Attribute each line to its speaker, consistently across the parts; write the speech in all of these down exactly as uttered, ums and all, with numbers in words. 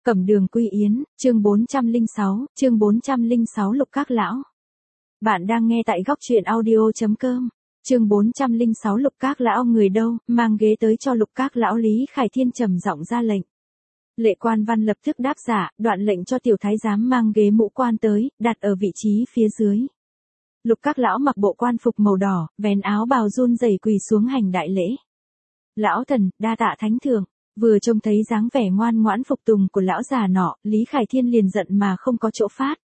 Speaker 1: Cẩm đường quy yến, chương bốn trăm lẻ sáu, chương bốn trăm lẻ sáu Lục Các Lão. Bạn đang nghe tại góc truyện audio.com. Chương bốn trăm lẻ sáu Lục Các Lão người đâu, mang ghế tới cho Lục Các Lão. Lý Khải Thiên trầm giọng ra lệnh. Lệ Quan Văn lập tức đáp giả, đoạn lệnh cho tiểu thái giám mang ghế mũ quan tới, đặt ở vị trí phía dưới. Lục Các Lão mặc bộ quan phục màu đỏ, vén áo bào run rẩy quỳ xuống hành đại lễ. Lão thần, đa tạ thánh thượng. Vừa trông thấy dáng vẻ ngoan ngoãn phục tùng của lão già nọ, Lý Khải Thiên liền giận mà không có chỗ phát.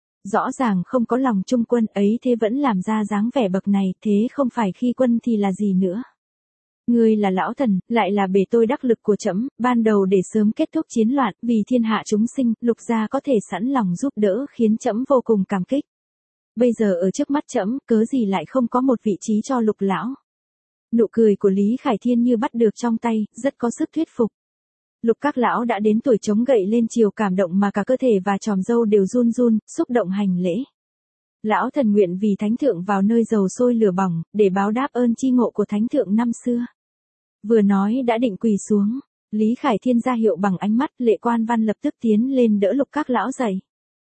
Speaker 1: Rõ ràng không có lòng trung quân ấy thế vẫn làm ra dáng vẻ bậc này, thế không phải khi quân thì là gì nữa. Ngươi là lão thần, lại là bề tôi đắc lực của trẫm, ban đầu để sớm kết thúc chiến loạn, vì thiên hạ chúng sinh, Lục gia có thể sẵn lòng giúp đỡ khiến trẫm vô cùng cảm kích. Bây giờ ở trước mắt trẫm, cớ gì lại không có một vị trí cho Lục lão. Nụ cười của Lý Khải Thiên như bắt được trong tay, rất có sức thuyết phục. Lục Các Lão đã đến tuổi chống gậy lên chiều cảm động mà cả cơ thể và tròm râu đều run run, xúc động hành lễ. Lão thần nguyện vì thánh thượng vào nơi dầu sôi lửa bỏng, để báo đáp ơn chi ngộ của thánh thượng năm xưa. Vừa nói đã định quỳ xuống, Lý Khải Thiên ra hiệu bằng ánh mắt, Lệ Quan Văn lập tức tiến lên đỡ Lục Các Lão dậy.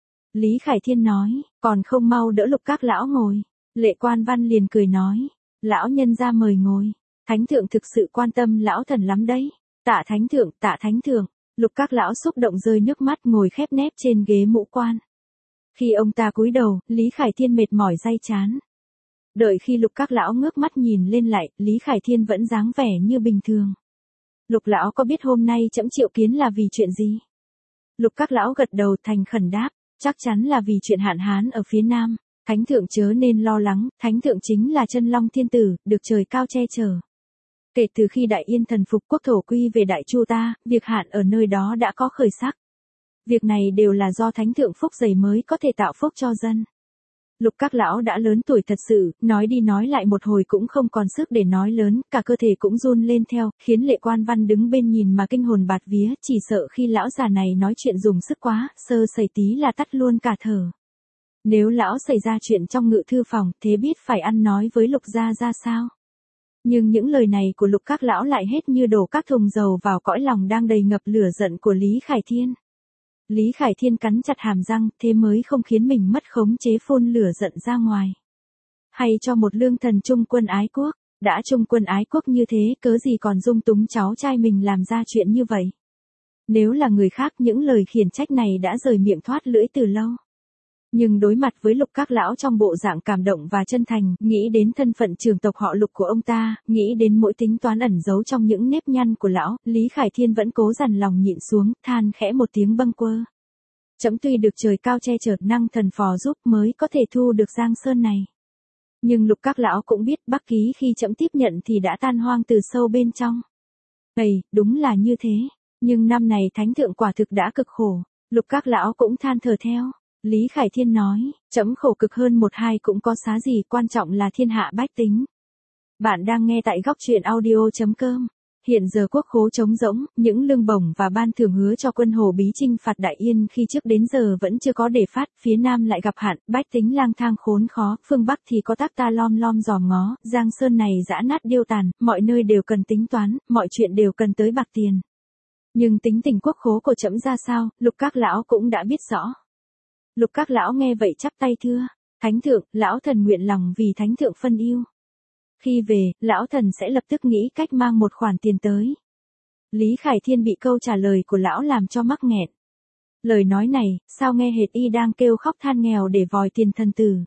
Speaker 1: Lý Khải Thiên nói, còn không mau đỡ Lục Các Lão ngồi. Lệ Quan Văn liền cười nói. Lão nhân ra mời ngồi, thánh thượng thực sự quan tâm lão thần lắm đấy. Tạ thánh thượng, tạ thánh thượng. Lục Các Lão xúc động rơi nước mắt ngồi khép nép trên ghế mũ quan. Khi ông ta cúi đầu, Lý Khải Thiên mệt mỏi day chán. Đợi khi Lục Các Lão ngước mắt nhìn lên lại, Lý Khải Thiên vẫn dáng vẻ như bình thường. Lục lão có biết hôm nay trẫm triệu kiến là vì chuyện gì? Lục Các Lão gật đầu thành khẩn đáp, chắc chắn là vì chuyện hạn hán ở phía nam. Thánh thượng chớ nên lo lắng, thánh thượng chính là chân long thiên tử, được trời cao che chở. Kể từ khi Đại Yên thần phục quốc thổ quy về Đại Chu ta, việc hạn ở nơi đó đã có khởi sắc. Việc này đều là do thánh thượng phúc dày mới có thể tạo phúc cho dân. Lục Các Lão đã lớn tuổi thật sự, nói đi nói lại một hồi cũng không còn sức để nói lớn, cả cơ thể cũng run lên theo, khiến Lệ Quan Văn đứng bên nhìn mà kinh hồn bạt vía, chỉ sợ khi lão già này nói chuyện dùng sức quá, sơ sẩy tí là tắt luôn cả thở. Nếu lão xảy ra chuyện trong ngự thư phòng, thế biết phải ăn nói với Lục gia ra sao? Nhưng những lời này của Lục Các Lão lại hết như đổ các thùng dầu vào cõi lòng đang đầy ngập lửa giận của Lý Khải Thiên. Lý Khải Thiên cắn chặt hàm răng, thế mới không khiến mình mất khống chế phun lửa giận ra ngoài. Hay cho một lương thần trung quân ái quốc, đã trung quân ái quốc như thế, cớ gì còn dung túng cháu trai mình làm ra chuyện như vậy? Nếu là người khác những lời khiển trách này đã rời miệng thoát lưỡi từ lâu. Nhưng đối mặt với Lục Các Lão trong bộ dạng cảm động và chân thành, nghĩ đến thân phận trưởng tộc họ Lục của ông ta, nghĩ đến mỗi tính toán ẩn giấu trong những nếp nhăn của lão, Lý Khải Thiên vẫn cố dằn lòng nhịn xuống, than khẽ một tiếng bâng quơ. Trẫm tuy được trời cao che chở, năng thần phò giúp mới có thể thu được Giang Sơn này. Nhưng Lục Các Lão cũng biết Bắc Ký khi trẫm tiếp nhận thì đã tan hoang từ sâu bên trong. Ây, đúng là như thế. Nhưng năm này thánh thượng quả thực đã cực khổ. Lục Các Lão cũng than thở theo. Lý Khải Thiên nói, trẫm khổ cực hơn một hai cũng có xá gì, quan trọng là thiên hạ bách tính. Bạn đang nghe tại góc truyện audio.com. Hiện giờ quốc khố trống rỗng, những lương bổng và ban thưởng hứa cho quân Hồ Bí chinh phạt Đại Yên khi trước đến giờ vẫn chưa có để phát, phía Nam lại gặp hạn, bách tính lang thang khốn khó, phương Bắc thì có tác ta lom lom dòm ngó, Giang Sơn này dã nát điêu tàn, mọi nơi đều cần tính toán, mọi chuyện đều cần tới bạc tiền. Nhưng tính tình quốc khố của trẫm ra sao, Lục Các Lão cũng đã biết rõ. Lục Các Lão nghe vậy chắp tay thưa, thánh thượng, lão thần nguyện lòng vì thánh thượng phân ưu. Khi về, lão thần sẽ lập tức nghĩ cách mang một khoản tiền tới. Lý Khải Thiên bị câu trả lời của lão làm cho mắc nghẹn. Lời nói này, sao nghe hệt y đang kêu khóc than nghèo để vòi tiền thần tử.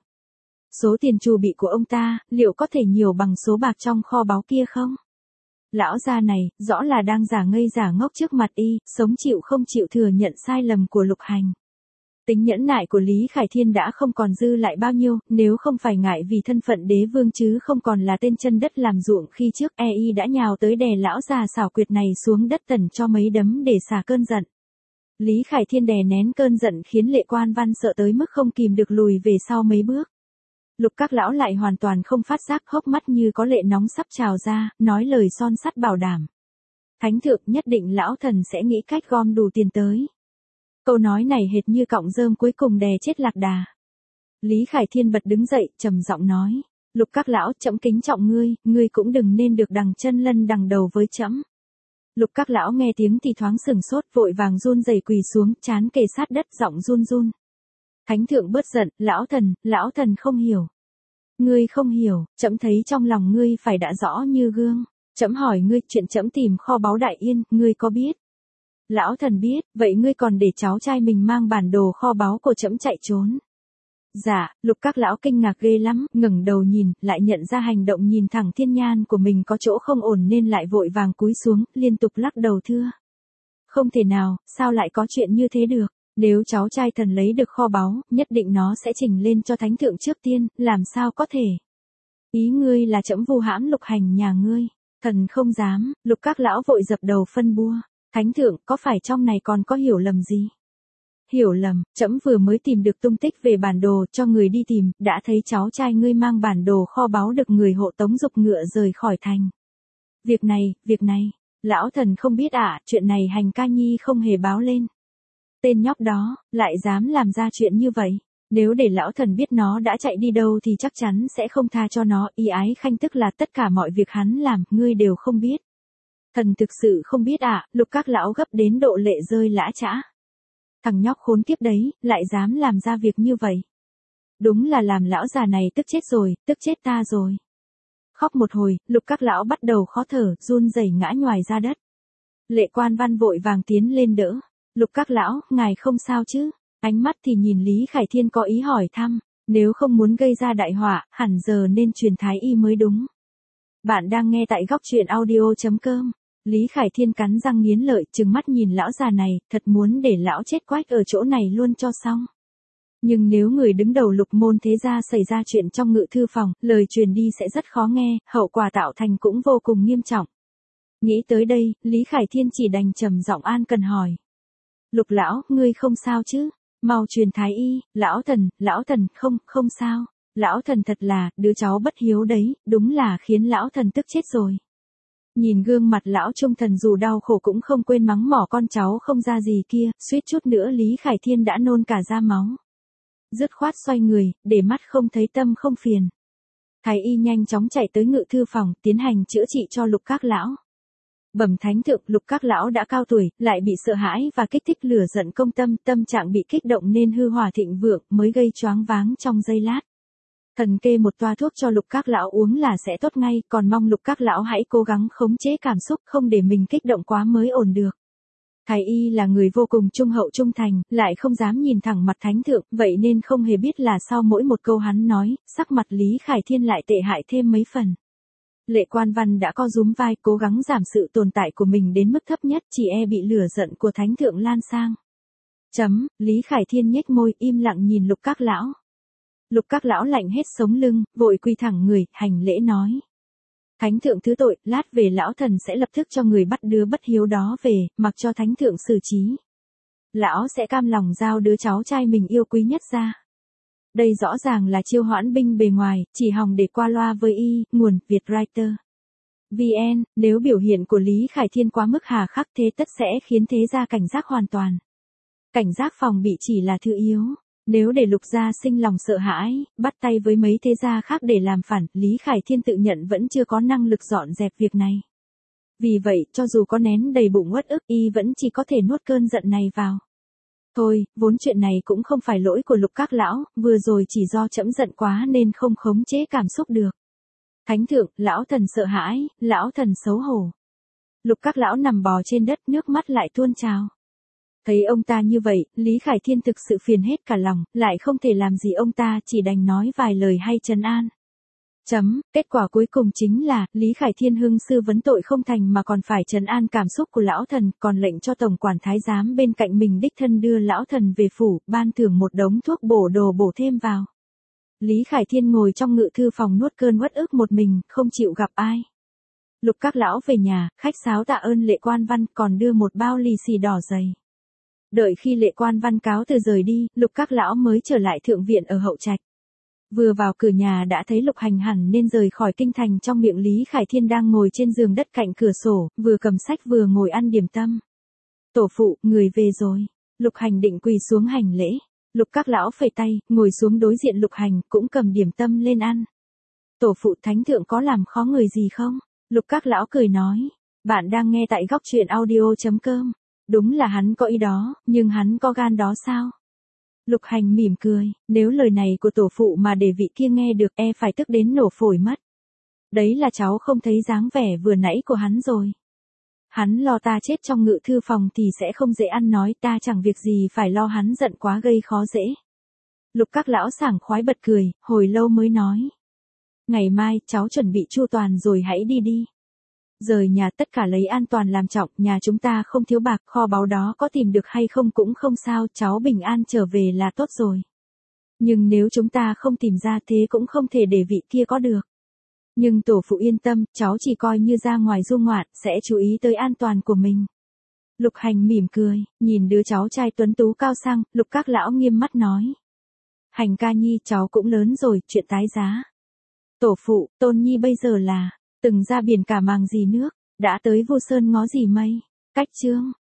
Speaker 1: Số tiền trù bị của ông ta, liệu có thể nhiều bằng số bạc trong kho báu kia không? Lão già này, rõ là đang giả ngây giả ngốc trước mặt y, sống chịu không chịu thừa nhận sai lầm của Lục Hành. Tính nhẫn nại của Lý Khải Thiên đã không còn dư lại bao nhiêu, nếu không phải ngại vì thân phận đế vương chứ không còn là tên chân đất làm ruộng khi trước, e y đã nhào tới đè lão già xảo quyệt này xuống đất tần cho mấy đấm để xả cơn giận. Lý Khải Thiên đè nén cơn giận khiến Lệ Quan Văn sợ tới mức không kìm được lùi về sau mấy bước. Lục Các Lão lại hoàn toàn không phát giác, hốc mắt như có lệ nóng sắp trào ra, nói lời son sắt bảo đảm. Thánh thượng, nhất định lão thần sẽ nghĩ cách gom đủ tiền tới. Câu nói này hệt như cọng rơm cuối cùng đè chết lạc đà. Lý Khải Thiên bật đứng dậy, trầm giọng nói, Lục Các Lão, trẫm kính trọng ngươi, ngươi cũng đừng nên được đằng chân lân đằng đầu với trẫm. Lục các lão nghe tiếng thì thoáng sừng sốt, vội vàng run rẩy quỳ xuống, trán kề sát đất, giọng run run. Thánh thượng bớt giận, lão thần, lão thần không hiểu. Ngươi không hiểu, trẫm thấy trong lòng ngươi phải đã rõ như gương. Trẫm hỏi ngươi, chuyện trẫm tìm kho báu Đại Yên, ngươi có biết? Lão thần biết, vậy ngươi còn để cháu trai mình mang bản đồ kho báu của trẫm chạy trốn. Dạ, lục các lão kinh ngạc ghê lắm, ngẩng đầu nhìn, lại nhận ra hành động nhìn thẳng thiên nhan của mình có chỗ không ổn nên lại vội vàng cúi xuống, liên tục lắc đầu thưa. Không thể nào, sao lại có chuyện như thế được? Nếu cháu trai thần lấy được kho báu, nhất định nó sẽ trình lên cho thánh thượng trước tiên, làm sao có thể? Ý ngươi là trẫm vu hãm Lục Hành nhà ngươi. Thần không dám, lục các lão vội dập đầu phân bua. Thánh thượng, có phải trong này còn có hiểu lầm gì? Hiểu lầm, trẫm vừa mới tìm được tung tích về bản đồ, cho người đi tìm, đã thấy cháu trai ngươi mang bản đồ kho báu được người hộ tống giục ngựa rời khỏi thành. Việc này, việc này, lão thần không biết ạ, à, chuyện này Hành ca nhi không hề báo lên. Tên nhóc đó, lại dám làm ra chuyện như vậy. Nếu để lão thần biết nó đã chạy đi đâu thì chắc chắn sẽ không tha cho nó, y ái khanh tức là tất cả mọi việc hắn làm, ngươi đều không biết. Thần thực sự không biết ạ, à, lục các lão gấp đến độ lệ rơi lã chã. Thằng nhóc khốn kiếp đấy, lại dám làm ra việc như vậy. Đúng là làm lão già này tức chết rồi, tức chết ta rồi. Khóc một hồi, lục các lão bắt đầu khó thở, run rẩy ngã nhoài ra đất. Lệ Quan Văn vội vàng tiến lên đỡ. Lục các lão, ngài không sao chứ? Ánh mắt thì nhìn Lý Khải Thiên có ý hỏi thăm, nếu không muốn gây ra đại họa, hẳn giờ nên truyền thái y mới đúng. Bạn đang nghe tại góc truyện audio chấm com. Lý Khải Thiên cắn răng nghiến lợi, trừng mắt nhìn lão già này, thật muốn để lão chết quách ở chỗ này luôn cho xong. Nhưng nếu người đứng đầu Lục môn thế gia xảy ra chuyện trong ngự thư phòng, lời truyền đi sẽ rất khó nghe, hậu quả tạo thành cũng vô cùng nghiêm trọng. Nghĩ tới đây, Lý Khải Thiên chỉ đành trầm giọng an cần hỏi. Lục lão, ngươi không sao chứ? Mau truyền thái y. Lão thần, lão thần, không, không sao. Lão thần thật là, đứa cháu bất hiếu đấy, đúng là khiến lão thần tức chết rồi. Nhìn gương mặt lão trung thần dù đau khổ cũng không quên mắng mỏ con cháu không ra gì kia, suýt chút nữa Lý Khải Thiên đã nôn cả ra máu. Dứt khoát xoay người, để mắt không thấy tâm không phiền. Thái y nhanh chóng chạy tới ngự thư phòng, tiến hành chữa trị cho lục các lão. Bẩm thánh thượng, lục các lão đã cao tuổi, lại bị sợ hãi và kích thích lửa giận công tâm, tâm trạng bị kích động nên hư hỏa thịnh vượng, mới gây choáng váng trong giây lát. Thần kê một toa thuốc cho lục các lão uống là sẽ tốt ngay, còn mong lục các lão hãy cố gắng khống chế cảm xúc, không để mình kích động quá mới ổn được. Thái y là người vô cùng trung hậu trung thành, lại không dám nhìn thẳng mặt thánh thượng, vậy nên không hề biết là sau mỗi một câu hắn nói, sắc mặt Lý Khải Thiên lại tệ hại thêm mấy phần. Lệ Quan Văn đã co rúm vai, cố gắng giảm sự tồn tại của mình đến mức thấp nhất, chỉ e bị lửa giận của thánh thượng lan sang. Chấm, Lý Khải Thiên nhếch môi, im lặng nhìn lục các lão. Lục các lão lạnh hết sống lưng, vội quy thẳng người, hành lễ nói. Thánh thượng thứ tội, lát về lão thần sẽ lập tức cho người bắt đứa bất hiếu đó về, mặc cho thánh thượng xử trí. Lão sẽ cam lòng giao đứa cháu trai mình yêu quý nhất ra. Đây rõ ràng là chiêu hoãn binh bề ngoài, chỉ hòng để qua loa với y, nguồn, Vietwriter. vê en, nếu biểu hiện của Lý Khải Thiên quá mức hà khắc thế tất sẽ khiến thế gia cảnh giác hoàn toàn. Cảnh giác phòng bị chỉ là thứ yếu. Nếu để lục gia sinh lòng sợ hãi, bắt tay với mấy thế gia khác để làm phản, Lý Khải Thiên tự nhận vẫn chưa có năng lực dọn dẹp việc này. Vì vậy, cho dù có nén đầy bụng uất ức, y vẫn chỉ có thể nuốt cơn giận này vào. Thôi, vốn chuyện này cũng không phải lỗi của lục các lão, vừa rồi chỉ do trẫm giận quá nên không khống chế cảm xúc được. Thánh thượng, lão thần sợ hãi, lão thần xấu hổ. Lục các lão nằm bò trên đất, nước mắt lại tuôn trào. Thấy ông ta như vậy, Lý Khải Thiên thực sự phiền hết cả lòng, lại không thể làm gì ông ta, chỉ đành nói vài lời hay trấn an. Chấm, kết quả cuối cùng chính là, Lý Khải Thiên hưng sư vấn tội không thành mà còn phải trấn an cảm xúc của lão thần, còn lệnh cho tổng quản thái giám bên cạnh mình đích thân đưa lão thần về phủ, ban thưởng một đống thuốc bổ đồ bổ thêm vào. Lý Khải Thiên ngồi trong ngự thư phòng nuốt cơn uất ức một mình, không chịu gặp ai. Lục các lão về nhà, khách sáo tạ ơn Lệ Quan Văn, còn đưa một bao lì xì đỏ dày. Đợi khi Lệ Quan Văn cáo từ rời đi, lục các lão mới trở lại thượng viện ở hậu trạch. Vừa vào cửa nhà đã thấy Lục Hành hẳn nên rời khỏi kinh thành, trong miệng Lý Khải Thiên đang ngồi trên giường đất cạnh cửa sổ, vừa cầm sách vừa ngồi ăn điểm tâm. Tổ phụ, người về rồi. Lục Hành định quỳ xuống hành lễ. Lục các lão phẩy tay, ngồi xuống đối diện Lục Hành, cũng cầm điểm tâm lên ăn. Tổ phụ, thánh thượng có làm khó người gì không? Lục các lão cười nói. Bạn đang nghe tại góc truyện audio.com. Đúng là hắn có ý đó, nhưng hắn có gan đó sao? Lục Hành mỉm cười, nếu lời này của tổ phụ mà để vị kia nghe được e phải tức đến nổ phổi mất. Đấy là cháu không thấy dáng vẻ vừa nãy của hắn rồi. Hắn lo ta chết trong ngự thư phòng thì sẽ không dễ ăn nói, ta chẳng việc gì phải lo hắn giận quá gây khó dễ. Lục các lão sảng khoái bật cười, hồi lâu mới nói. Ngày mai cháu chuẩn bị chu toàn rồi hãy đi đi. Rời nhà tất cả lấy an toàn làm trọng, nhà chúng ta không thiếu bạc, kho báu đó có tìm được hay không cũng không sao, cháu bình an trở về là tốt rồi. Nhưng nếu chúng ta không tìm ra thế cũng không thể để vị kia có được. Nhưng tổ phụ yên tâm, cháu chỉ coi như ra ngoài du ngoạn, sẽ chú ý tới an toàn của mình. Lục Hành mỉm cười, nhìn đứa cháu trai tuấn tú cao sang, Lục các lão nghiêm mắt nói. Hành ca nhi, cháu cũng lớn rồi, chuyện tái giá. Tổ phụ, Tôn nhi bây giờ là, từng ra biển cả màng gì nước, đã tới Vô Sơn ngó gì mây. Cách chương.